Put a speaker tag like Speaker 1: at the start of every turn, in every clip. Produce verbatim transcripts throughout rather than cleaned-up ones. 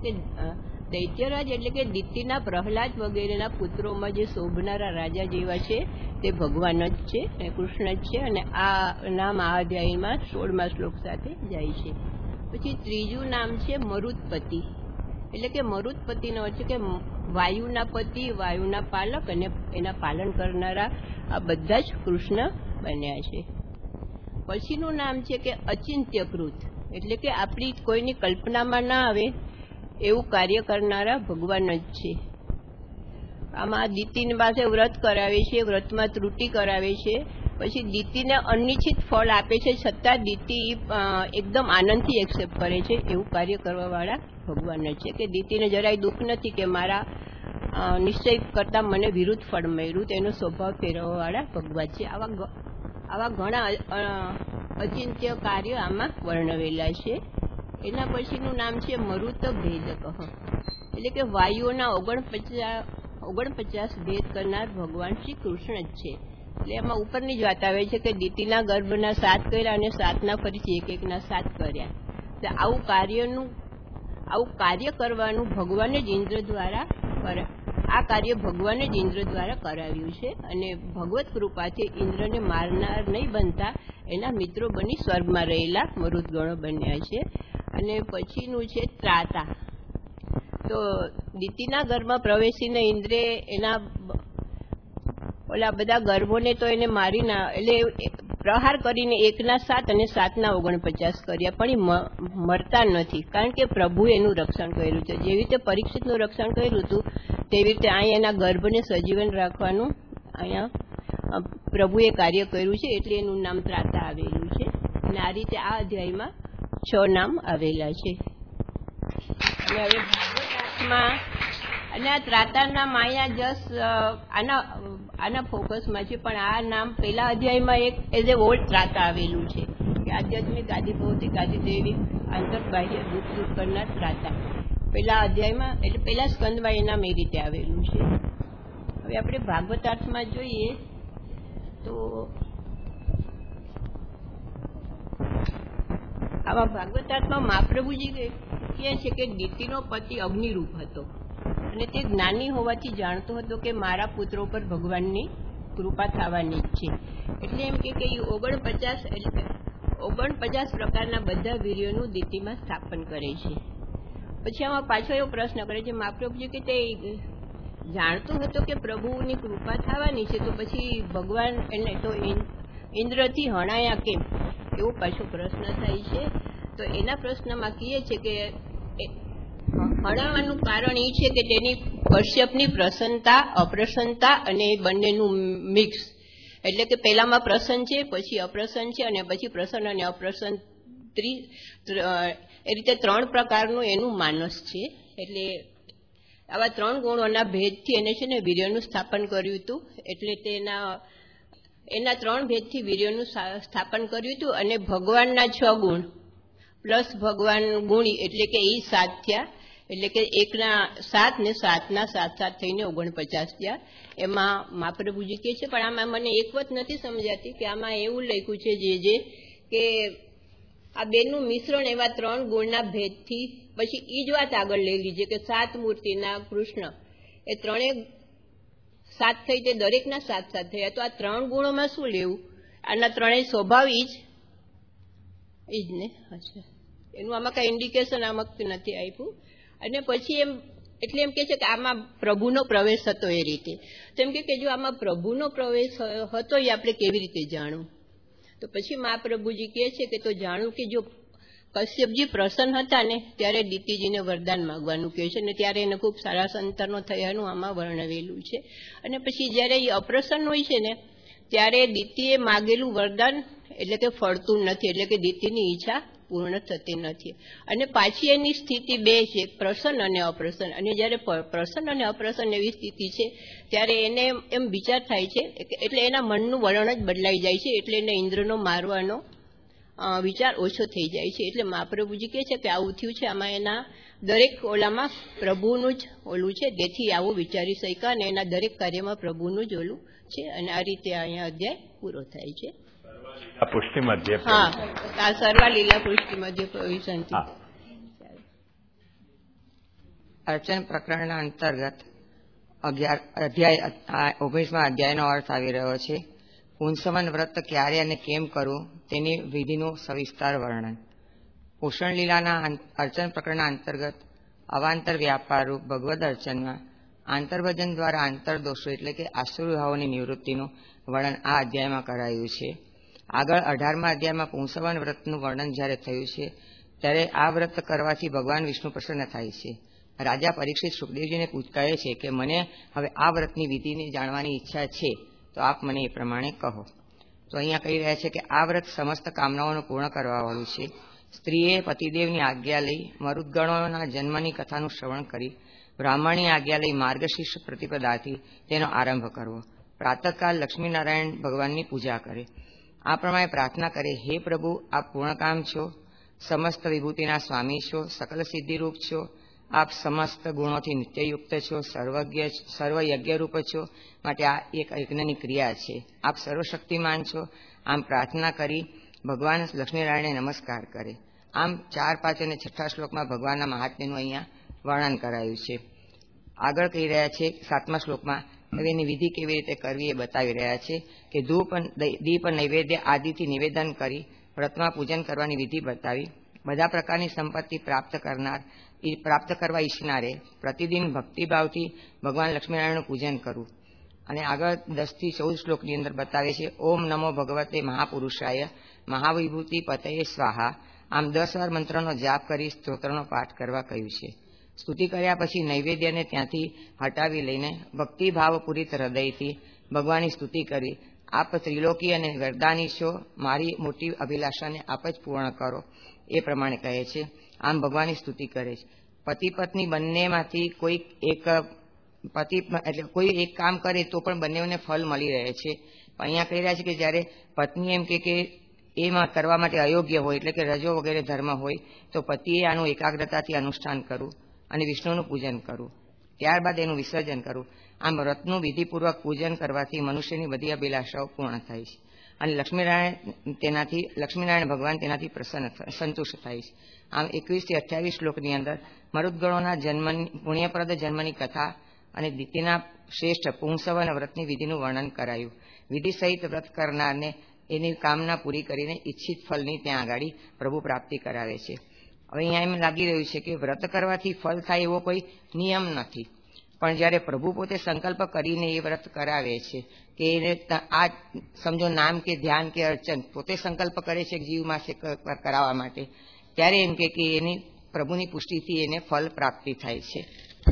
Speaker 1: કે દૈત્યરાજ એટલે કે દિતિના પ્રહલાદ વગેરેના પુત્રોમાં જે શોભનારા રાજા જેવા છે તે ભગવાન જ છે, કૃષ્ણ જ છે. અને આ નામ આ અધ્યાયમાં સોળમા શ્લોક સાથે જાય છે. પછી ત્રીજું નામ છે મરુત્પતિ, એટલે કે મરુત્પતિનો અર્થ છે કે વાયુના પતિ, વાયુના પાલક અને એના પાલન કરનારા આ બધા જ કૃષ્ણ બન્યા છે. પછીનું નામ છે કે અચિંત્યકૃત, એટલે કે આપણી કોઈની કલ્પનામાં ના આવે એવું કાર્ય કરનારા ભગવાન જ છે. આમાં દિતિની પાસે વ્રત કરાવે છે, વ્રતમાં ત્રુટિ કરાવે છે, પછી દિતિને અનિચ્છિત ફળ આપે છે, છતાં દિતિ એકદમ આનંદથી એક્સેપ્ટ કરે છે એવું કાર્ય કરવાવાળા ભગવાન જ છે. કે દિતિને જરાય દુઃખ નથી કે મારા નિશ્ચય કરતાં મને વિરુદ્ધ ફળ મળ્યું, તેનો સ્વભાવ ફેરવવાવાળા ભગવાન છે. આવા આવા ઘણા અચિંત્ય કાર્યો આમાં વર્ણવેલા છે. એના પછીનું નામ છે મરુત ભેદક, એટલે કે વાયુઓના ઓગણપચાસ ઓગણપચાસ ભેદ કરનાર ભગવાન શ્રી કૃષ્ણ જ છે. એટલે એમાં ઉપરની જ વાત આવે છે કે દિતિના ગર્ભના સાત કર્યા અને સાતના ફરીથી એક એકના સાત કર્યા. તો આવું કાર્યનું આવું કાર્ય કરવાનું ભગવાને જ ઇન્દ્ર દ્વારા આ કાર્ય ભગવાને જ ઇન્દ્ર દ્વારા કરાવ્યું છે. અને ભગવત કૃપાથી ઇન્દ્રને મારનાર નહીં બનતા એના મિત્રો બની સ્વર્ગમાં રહેલા મરુદગણો બન્યા છે. અને પછીનું છે ત્રાતા. તો દિતિના ગર્ભમાં પ્રવેશીને ઇન્દ્રે એના ઓલા બધા ગર્ભોને તો એને મારી ના એટલે પ્રહાર કરીને એકના સાત અને સાતના ઓગણપચાસ કર્યા, પણ એ મરતા નથી, કારણ કે પ્રભુએ એનું રક્ષણ કર્યું છે. જેવી રીતે પરીક્ષિતનું રક્ષણ કર્યું હતું તેવી રીતે અહીંયા એના ગર્ભને સજીવન રાખવાનું અહીંયા પ્રભુએ કાર્ય કર્યું છે, એટલે એનું નામ ત્રાતા આવેલું છે. અને આ રીતે આ અધ્યાયમાં છ નામ આવેલા છે. અને હવે ભાગવતાર્થમાં અને આ ત્રાતાના માયા જસ આના આના ફોકસમાં છે, પણ આ નામ પેલા અધ્યાયમાં એક એઝ એ ઓલ્ડ ત્રાતા આવેલું છે કે આધ્યાત્મિક આદિ ભૌતિક આદિ દૈવિક આંતરબાહ્ય દુઃખ દૂર કરનાર ત્રાતા પેલા અધ્યાયમાં એટલે પેલા સ્કંદમાં એ નામ એ રીતે આવેલું છે. હવે આપણે ભાગવતાર્થમાં જોઈએ તો આવા ભાગવતાર્થમાં મહાપ્રભુજી કહે છે કે દિતિનો પતિ અગ્નિરૂપ હતો અને તે જ્ઞાની હોવાથી જાણતો હતો કે મારા પુત્રો પર ભગવાનની કૃપા થવાની જ છે. એટલે એમ કે ઓગણપચાસ ઓગણપચાસ પ્રકારના બધા વીર્યોનું દિતિમાં સ્થાપન કરે છે. પછી આમાં પાછો એવો પ્રશ્ન કરે છે મહાપ્રભુજી કે તે જાણતો હતો કે પ્રભુની કૃપા થવાની છે, તો પછી ભગવાન એને તો ઇન્દ્રથી હણાયા કેમ, એવો પાછો પ્રશ્ન થાય છે. તો એના પ્રશ્નમાં કહે છે કે હણાવવાનું કારણ એ છે કે તેની કશ્યપની પ્રસન્નતા, અપ્રસન્નતા અને બંનેનું મિક્સ, એટલે કે પહેલામાં પ્રસન્ન છે, પછી અપ્રસન્ન છે, અને પછી પ્રસન્ન અને અપ્રસન્ન ત્રી એ રીતે ત્રણ પ્રકારનું એનું માનસ છે. એટલે આવા ત્રણ ગુણોના ભેદથી એને છે ને વીર્યનું સ્થાપન કર્યું હતું. એટલે તેના એના ત્રણ ભેદથી વીર્યનું સ્થાપન કર્યું હતું. અને ભગવાનના છ ગુણ પ્લસ ભગવાન ગુણી એટલે કે એ સાત થયા, એટલે કે એકના સાત ને સાતના સાત સાત થઈને ઓગણપચાસ થયા. એમાં મહાપ્રભુજી કહે છે, પણ આમાં મને એક વાત નથી સમજાતી કે આમાં એવું લખ્યું છે જે જે કે આ બેનું મિશ્રણ એવા ત્રણ ગુણના ભેદથી, પછી એ જ વાત આગળ લઈ લીજે કે સાત મૂર્તિના કૃષ્ણ એ ત્રણેય સાત થઈ તે દરેકના સાત સાત થયા. તો આ ત્રણ ગુણોમાં શું લેવું? આના ત્રણેય સ્વભાવ ઈ જ ઈ જ ને. અચ્છા, એનું આમાં કઈ ઇન્ડિકેશન આમાં નથી આપ્યું. અને પછી એમ એટલે એમ કે છે કે આમાં પ્રભુનો પ્રવેશ હતો એ રીતે. તો એમ કે જો આમાં પ્રભુનો પ્રવેશ હતો એ આપણે કેવી રીતે જાણવું? તો પછી મહાપ્રભુજી કહે છે કે તો જાણવું કે જો કશ્યપજી પ્રસન્ન હતા ને ત્યારે દિતિજીને વરદાન માંગવાનું કહે છે, ને ત્યારે એને ખૂબ સારા સંતાનો થયાનું આમાં વર્ણવેલું છે. અને પછી જ્યારે એ અપ્રસન્ન હોય છે ને ત્યારે દિતિએ માગેલું વરદાન એટલે કે ફળતું નથી, એટલે કે દિતિની ઈચ્છા પૂર્ણ થતી નથી. અને પાછી એની સ્થિતિ બે છે, પ્રસન્ન અને અપ્રસન્ન. અને જ્યારે પ્રસન્ન અને અપ્રસન્ન એવી સ્થિતિ છે ત્યારે એને એમ વિચાર થાય છે, એટલે એના મનનું વલણ જ બદલાઈ જાય છે, એટલે એને ઇન્દ્રનો મારવાનો વિચાર ઓછો થઈ જાય છે. એટલે મહાપ્રભુજી કહે છે કે આવું થયું છે. આમાં એના દરેક ઓલામાં પ્રભુનું જ ઓલું છે, તેથી આવું વિચારી શક્યા, અને એના દરેક કાર્યમાં પ્રભુનું જ ઓલું છે. અને આ રીતે અહીંયા અધ્યાય પૂરો થાય છે.
Speaker 2: પુષ્ટિ મધ્ય
Speaker 1: હા, આ સર્વા લીલા પુષ્ટિ મધ્ય પ્રવિશંતિ.
Speaker 3: અર્ચન પ્રકરણના અંતર્ગત અધ્યાય ઓગણીસમાં અધ્યાયનો અર્થ આવી રહ્યો છે. પુંસવન વ્રત ક્યારે અને કેમ કરવું તેની વિધિનું સવિસ્તાર વર્ણન. પોષણ લીલાના અર્ચન પ્રકરણના અંતર્ગત અવાંતર વ્યાપારરૂપ ભગવદ અર્ચનમાં આંતરભજન દ્વારા આંતરદોષો એટલે કે આસુરભાવોની નિવૃત્તિનું વર્ણન આ અધ્યાયમાં કરાયું છે. આગળ અઢારમા અધ્યાયમાં પુંસવન વ્રતનું વર્ણન જ્યારે થયું છે ત્યારે આ વ્રત કરવાથી ભગવાન વિષ્ણુ પ્રસન્ન થાય છે. રાજા પરીક્ષિત સુખદેવજીને કહે છે કે મને હવે આ વ્રતની વિધિને જાણવાની ઈચ્છા છે, તો આપ મને એ પ્રમાણે કહો. તો અહીંયા કહી રહ્યા છે કે આ વ્રત સમસ્ત કામનાઓનું પૂર્ણ કરવાવાળું છે. સ્ત્રીએ પતિદેવની આજ્ઞા લઈ મરુદ્ગણોના જન્મની કથાનું શ્રવણ કરી બ્રાહ્મણની આજ્ઞા લઈ માર્ગશીર્ષ પ્રતિપદાથી તેનો આરંભ કરવો. પ્રાતઃકાલ લક્ષ્મીનારાયણ ભગવાનની પૂજા કરે. આ પ્રમાણે પ્રાર્થના કરે, હે પ્રભુ, આપ પૂર્ણકામ છો, સમસ્ત વિભૂતિના સ્વામી છો, સકલ સિદ્ધિરૂપ છો, આપ સમસ્ત ગુણોથી નિત્યયુક્ત છો, સર્વજ્ઞ સર્વયજ્ઞરૂપ છો, માટે આ એક યજ્ઞની ક્રિયા છે. આપ સર્વશક્તિમાન છો. આમ પ્રાર્થના કરી ભગવાન લક્ષ્મીનારાયણને નમસ્કાર કરે. આમ ચાર, પાંચ અને છઠ્ઠા શ્લોકમાં ભગવાનના મહાત્મ્યનું અહીંયા વર્ણન કરાયું છે. આગળ કહી રહ્યા છે સાતમા શ્લોકમાં એની વિધિ કેવી રીતે કરવી એ બતાવી રહ્યા છે કે ધૂપ દીપ નૈવેદ્ય આદિથી નિવેદન કરી વ્રતમાં પૂજન કરવાની વિધિ બતાવી. બધા પ્રકારની સંપત્તિ પ્રાપ્ત કરનાર પ્રાપ્ત કરવા ઈચ્છનારે પ્રતિદિન ભક્તિભાવથી ભગવાન લક્ષ્મીનારાયણનું પૂજન કરવું. અને આગળ દસ થી ચૌદ શ્લોકની અંદર બતાવે છે, ઓમ નમો ભગવતે મહાપુરુષાય મહાવિભૂતિ પતયે સ્વાહા. આમ દસ વાર મંત્રનો જાપ કરી સ્તોત્રનો પાઠ કરવા કહ્યું છે. સ્તુતિ કર્યા પછી નૈવેદ્યને ત્યાંથી હટાવી લઈને ભક્તિભાવપૂરિત હૃદયથી ભગવાનની સ્તુતિ કરી, આપ ત્રિલોકી અને વરદાની છો, મારી મોટી અભિલાષાને આપ જ પૂર્ણ કરો, એ પ્રમાણે કહે છે. આમ ભગવાનની સ્તુતિ કરે છે. પતિ પત્ની બંનેમાંથી કોઈ એક પતિ એટલે કોઈ એક કામ કરે તો પણ બંનેને ફળ મળી રહે છે. અહીંયા કહી રહ્યા છે કે જ્યારે પત્ની એમ કે એમાં કરવા માટે અયોગ્ય હોય એટલે કે રજો વગેરે ધર્મ હોય તો પતિએ આનું એકાગ્રતાથી અનુષ્ઠાન કરવું અને વિષ્ણુનું પૂજન કરવું, ત્યારબાદ એનું વિસર્જન કરવું. આમ વ્રતનું વિધિપૂર્વક પૂજન કરવાથી મનુષ્યની બધી અભિલાષાઓ પૂર્ણ થાય છે અને લક્ષ્મીનારાયણ તેનાથી લક્ષ્મીનારાયણ ભગવાન તેનાથી પ્રસન્ન સંતુષ્ટ થાય છે. આમ એકવીસ થી અઠ્યાવીસ શ્લોકની અંદર મરુદ્ગણોના જન્મની પુણ્યપ્રદ જન્મની કથા અને દિતિના શ્રેષ્ઠ પુંસવન વ્રતની વિધિનું વર્ણન કરાયું. વિધિ સહિત વ્રત કરનારને એની કામના પૂરી કરીને ઈચ્છિત ફળની ત્યાં આગળ પ્રભુ પ્રાપ્તિ કરાવે છે. હવે અહીંયા એમ લાગી રહ્યું છે કે વ્રત કરવાથી ફળ થાય એવો કોઈ નિયમ નથી, પણ જ્યારે પ્રભુ પોતે સંકલ્પ કરીને એ વ્રત કરાવે છે કે એને આ સમજો નામ કે ધ્યાન કે અર્ચન પોતે સંકલ્પ કરે છે જીવમાં છે કરાવવા માટે, ત્યારે એમ કે એની પ્રભુની પુષ્ટિથી એને ફળ પ્રાપ્તિ થાય છે.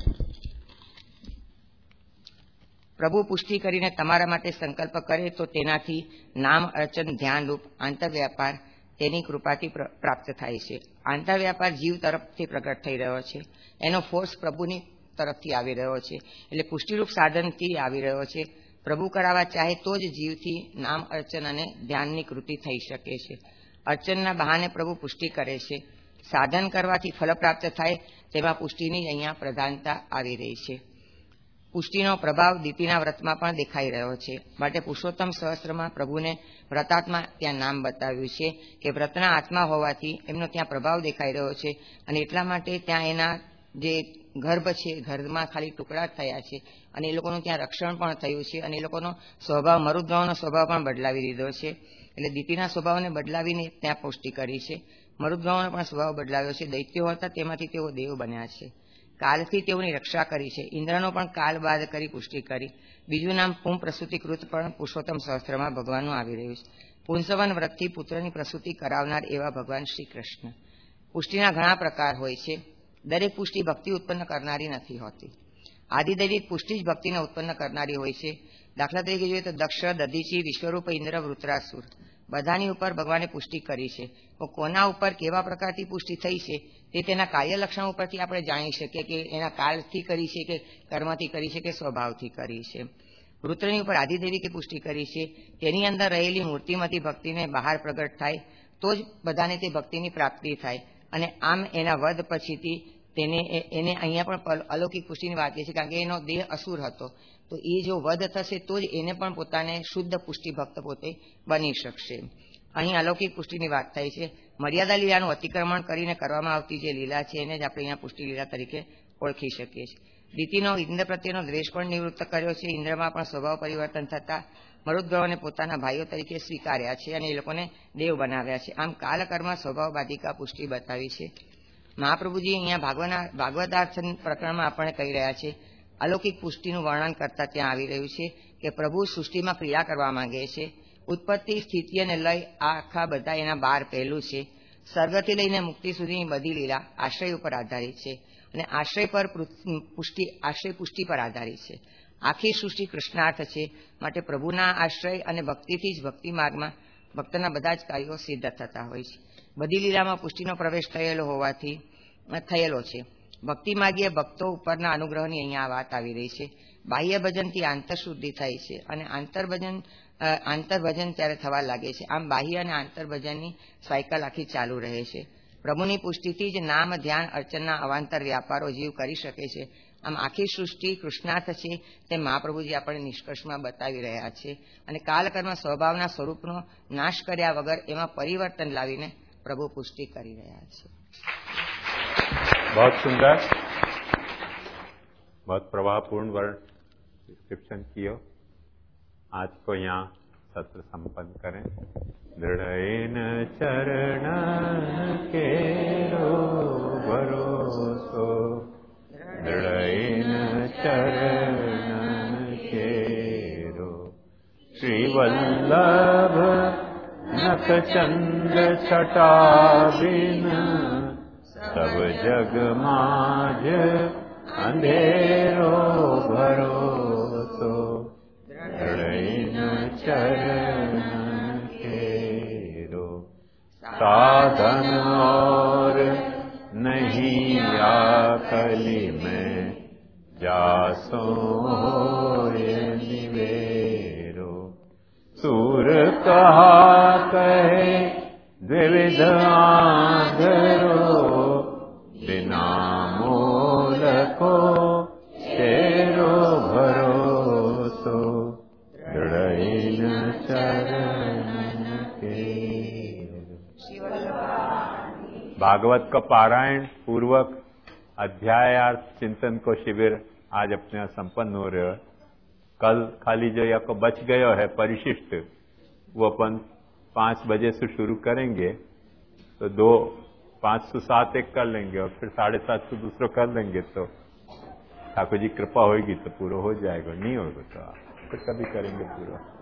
Speaker 3: પ્રભુ પુષ્ટિ કરીને તમારા માટે સંકલ્પ કરે તો તેનાથી નામ અર્ચન ધ્યાનરૂપ આંતરવ્યાપાર તેની કૃપાથી પ્રાપ્ત થાય છે. આંતરવ્યાપાર જીવ તરફથી પ્રગટ થઈ રહ્યો છે, એનો ફોર્સ પ્રભુની તરફથી આવી રહ્યો છે, એટલે પુષ્ટિરૂપ સાધનથી આવી રહ્યો છે. પ્રભુ કરાવવા ચાહે તો જ જીવથી નામ અર્ચન અને ધ્યાનની કૃતિ થઈ શકે છે. અર્ચનના બહાને પ્રભુ પુષ્ટિ કરે છે. સાધન કરવાથી ફળ પ્રાપ્ત થાય તેમાં પુષ્ટિની અહીંયા પ્રધાનતા આવી રહી છે. પુષ્ટિનો પ્રભાવ દીતિના વ્રતમાં પણ દેખાઈ રહ્યો છે. માટે પુરુષોત્તમ સહસ્ત્રમાં પ્રભુને વ્રતાત્મા ત્યાં નામ બતાવ્યું છે કે વ્રતના આત્મા હોવાથી એમનો ત્યાં પ્રભાવ દેખાઈ રહ્યો છે અને એટલા માટે ત્યાં એના જે ગર્ભ છે ઘરમાં ખાલી ટુકડા થયા છે અને એ લોકોનું ત્યાં રક્ષણ પણ થયું છે અને એ લોકોનો સ્વભાવ મરુદ્ગણોનો સ્વભાવ પણ બદલાવી દીધો છે. એટલે દીતિના સ્વભાવને બદલાવીને ત્યાં પુષ્ટિ કરી છે. મરુદ્ગણોનો પણ સ્વભાવ બદલાવ્યો છે. દૈત્યો હતા તેમાંથી તેઓ દેવ બન્યા છે. કાલથી તેઓની રક્ષા કરી છે. ઇન્દ્રનો પણ કાલ બાદ કરી પુષ્ટિ કરી. બીજું નામ પું પ્રસૂતિકૃત પણ પુરુષોત્તમ સહસ્ત્રમાં ભગવાનનું આવી રહ્યું છે. પુંસવન વ્રતથી પુત્રની પ્રસૂતિ કરાવનાર એવા ભગવાન શ્રી કૃષ્ણ. પુષ્ટિના ઘણા પ્રકાર હોય છે. દરેક પુષ્ટિ ભક્તિ ઉત્પન્ન કરનારી નથી હોતી. આદિદૈવિક પુષ્ટિ જ ભક્તિને ઉત્પન્ન કરનારી હોય છે. દાખલા તરીકે જોઈએ તો દક્ષ, દધીચી, વિશ્વરૂપ, ઇન્દ્ર, વૃત્રાસુર બધાની ઉપર ભગવાને પુષ્ટિ કરી છે. તો કોના ઉપર કેવા પ્રકારથી પુષ્ટિ થઈ છે તે તેના કાર્ય લક્ષણ ઉપરથી આપણે જાણી શકીએ કે એના કાળથી કરી છે કે કર્મથી કરી છે કે સ્વભાવથી કરી છે. વૃત્રની ઉપર આદિદેવીકે પુષ્ટિ કરી છે. તેની અંદર રહેલી મૂર્તિમાંથી ભક્તિને બહાર પ્રગટ થાય તો જ બધાને તે ભક્તિની પ્રાપ્તિ થાય અને આમ એના વધ પછીથી તેને એને અહીંયા પણ અલૌકિક પુષ્ટિની વાત છે કારણ કે એનો દેહ અસુર હતો. તો એ જો વધ થશે તો જ એને પણ પોતાને શુદ્ધ પુષ્ટિ ભક્ત પોતે બની શકશે. અહીં અલૌકિક પુષ્ટિની વાત થઈ છે. મર્યાદા લીલાનું અતિક્રમણ કરીને કરવામાં આવતી જે લીલા છે એને જ આપણે અહીંયા પુષ્ટિ લીલા તરીકે ઓળખી શકીએ છીએ. દિતિનો ઇન્દ્ર પ્રત્યેનો દ્વેષ પણ નિવૃત્ત કર્યો છે. ઇન્દ્રમાં પણ સ્વભાવ પરિવર્તન થતા મરુદ્ગવને પોતાના ભાઈઓ તરીકે સ્વીકાર્યા છે અને એ લોકોને દેવ બનાવ્યા છે. આમ કાલકર્મ સ્વભાવ બાધિકા પુષ્ટિ બતાવી છે. મહાપ્રભુજી અહીંયા ભાગવના ભાગવતાર્થ પ્રકરણમાં આપણને કહી રહ્યા છે, અલૌકિક પુષ્ટિનું વર્ણન કરતા ત્યાં આવી રહ્યું છે કે પ્રભુ સૃષ્ટિમાં ક્રિયા કરવા માંગે છે. ઉત્પત્તિ, સ્થિતિ અને લય આ આખા બધા એના બાર પહેલું છે. સર્ગથી લઈને મુક્તિ સુધીની બધી લીલા આશ્રય ઉપર આધારિત છે અને આશ્રય પર પુષ્ટિ આશ્રય પુષ્ટિ પર આધારિત છે. આખી સૃષ્ટિ કૃષ્ણાર્થ છે. માટે પ્રભુના આશ્રય અને ભક્તિથી જ ભક્તિ માર્ગમાં ભક્તના બધા જ કાર્યો સિદ્ધ થતા હોય છે. બધી લીલામાં પુષ્ટિનો પ્રવેશ થયેલો હોવાથી થયેલો છે. ભક્તિ માર્ગીય ભક્તો ઉપરના અનુગ્રહની અહીંયા વાત આવી રહી છે. બાહ્ય ભજનથી આંતરશુદ્ધિ થાય છે અને આંતરભજન આંતરભજન ત્યારે થવા લાગે છે. આમ બાહ્ય અને આંતરભજનની સાયકલ આખી ચાલુ રહે છે. પ્રભુની પુષ્ટિથી જ નામ, ધ્યાન, અર્ચનના અવાંતર વ્યાપારો જીવ કરી શકે છે. આમ આખી સૃષ્ટિ કૃષ્ણાર્થ છે તે મહાપ્રભુજી આપણને નિષ્કર્ષમાં બતાવી રહ્યા છે અને કાલકર્મ સ્વભાવના સ્વરૂપનો નાશ કર્યા વગર એમાં પરિવર્તન લાવીને પ્રભુ પુષ્ટિ કરી રહ્યા છે.
Speaker 2: बहुत सुंदर, बहुत प्रभावपूर्ण वर्ण डिस्क्रिप्शन किया. आज को यहाँ सत्र संपन्न करें. दृढ़ेन चरण केरो भरोसो, दृढ़ेन चरण केरो. श्री वल्लभ नख चंद्र छटा बिन सब जग माज अंधेरो भरोसो, दृढ़ेन चरण केरो. साधन और नहीं आकली में जासो होय निवेरो. सूर कहा कहे द्विविध आंधरो, बिना मोल को तेरो भरोसो, दृढ़ेन चरण केरो. भागवत का पारायण पूर्वक अध्यायार्थ चिंतन को शिविर आज अपने यहाँ संपन्न हो रहे हो. कल खाली जो या को बच गयो है परिशिष्ट, वो अपन पांच बजे से शुरू करेंगे तो दो पांच से सात एक कर लेंगे और फिर साढ़े सात से दूसरा कर लेंगे. तो ठाकुर जी कृपा होगी तो पूरा हो जाएगा, नहीं होगा तो फिर कभी करेंगे पूरा.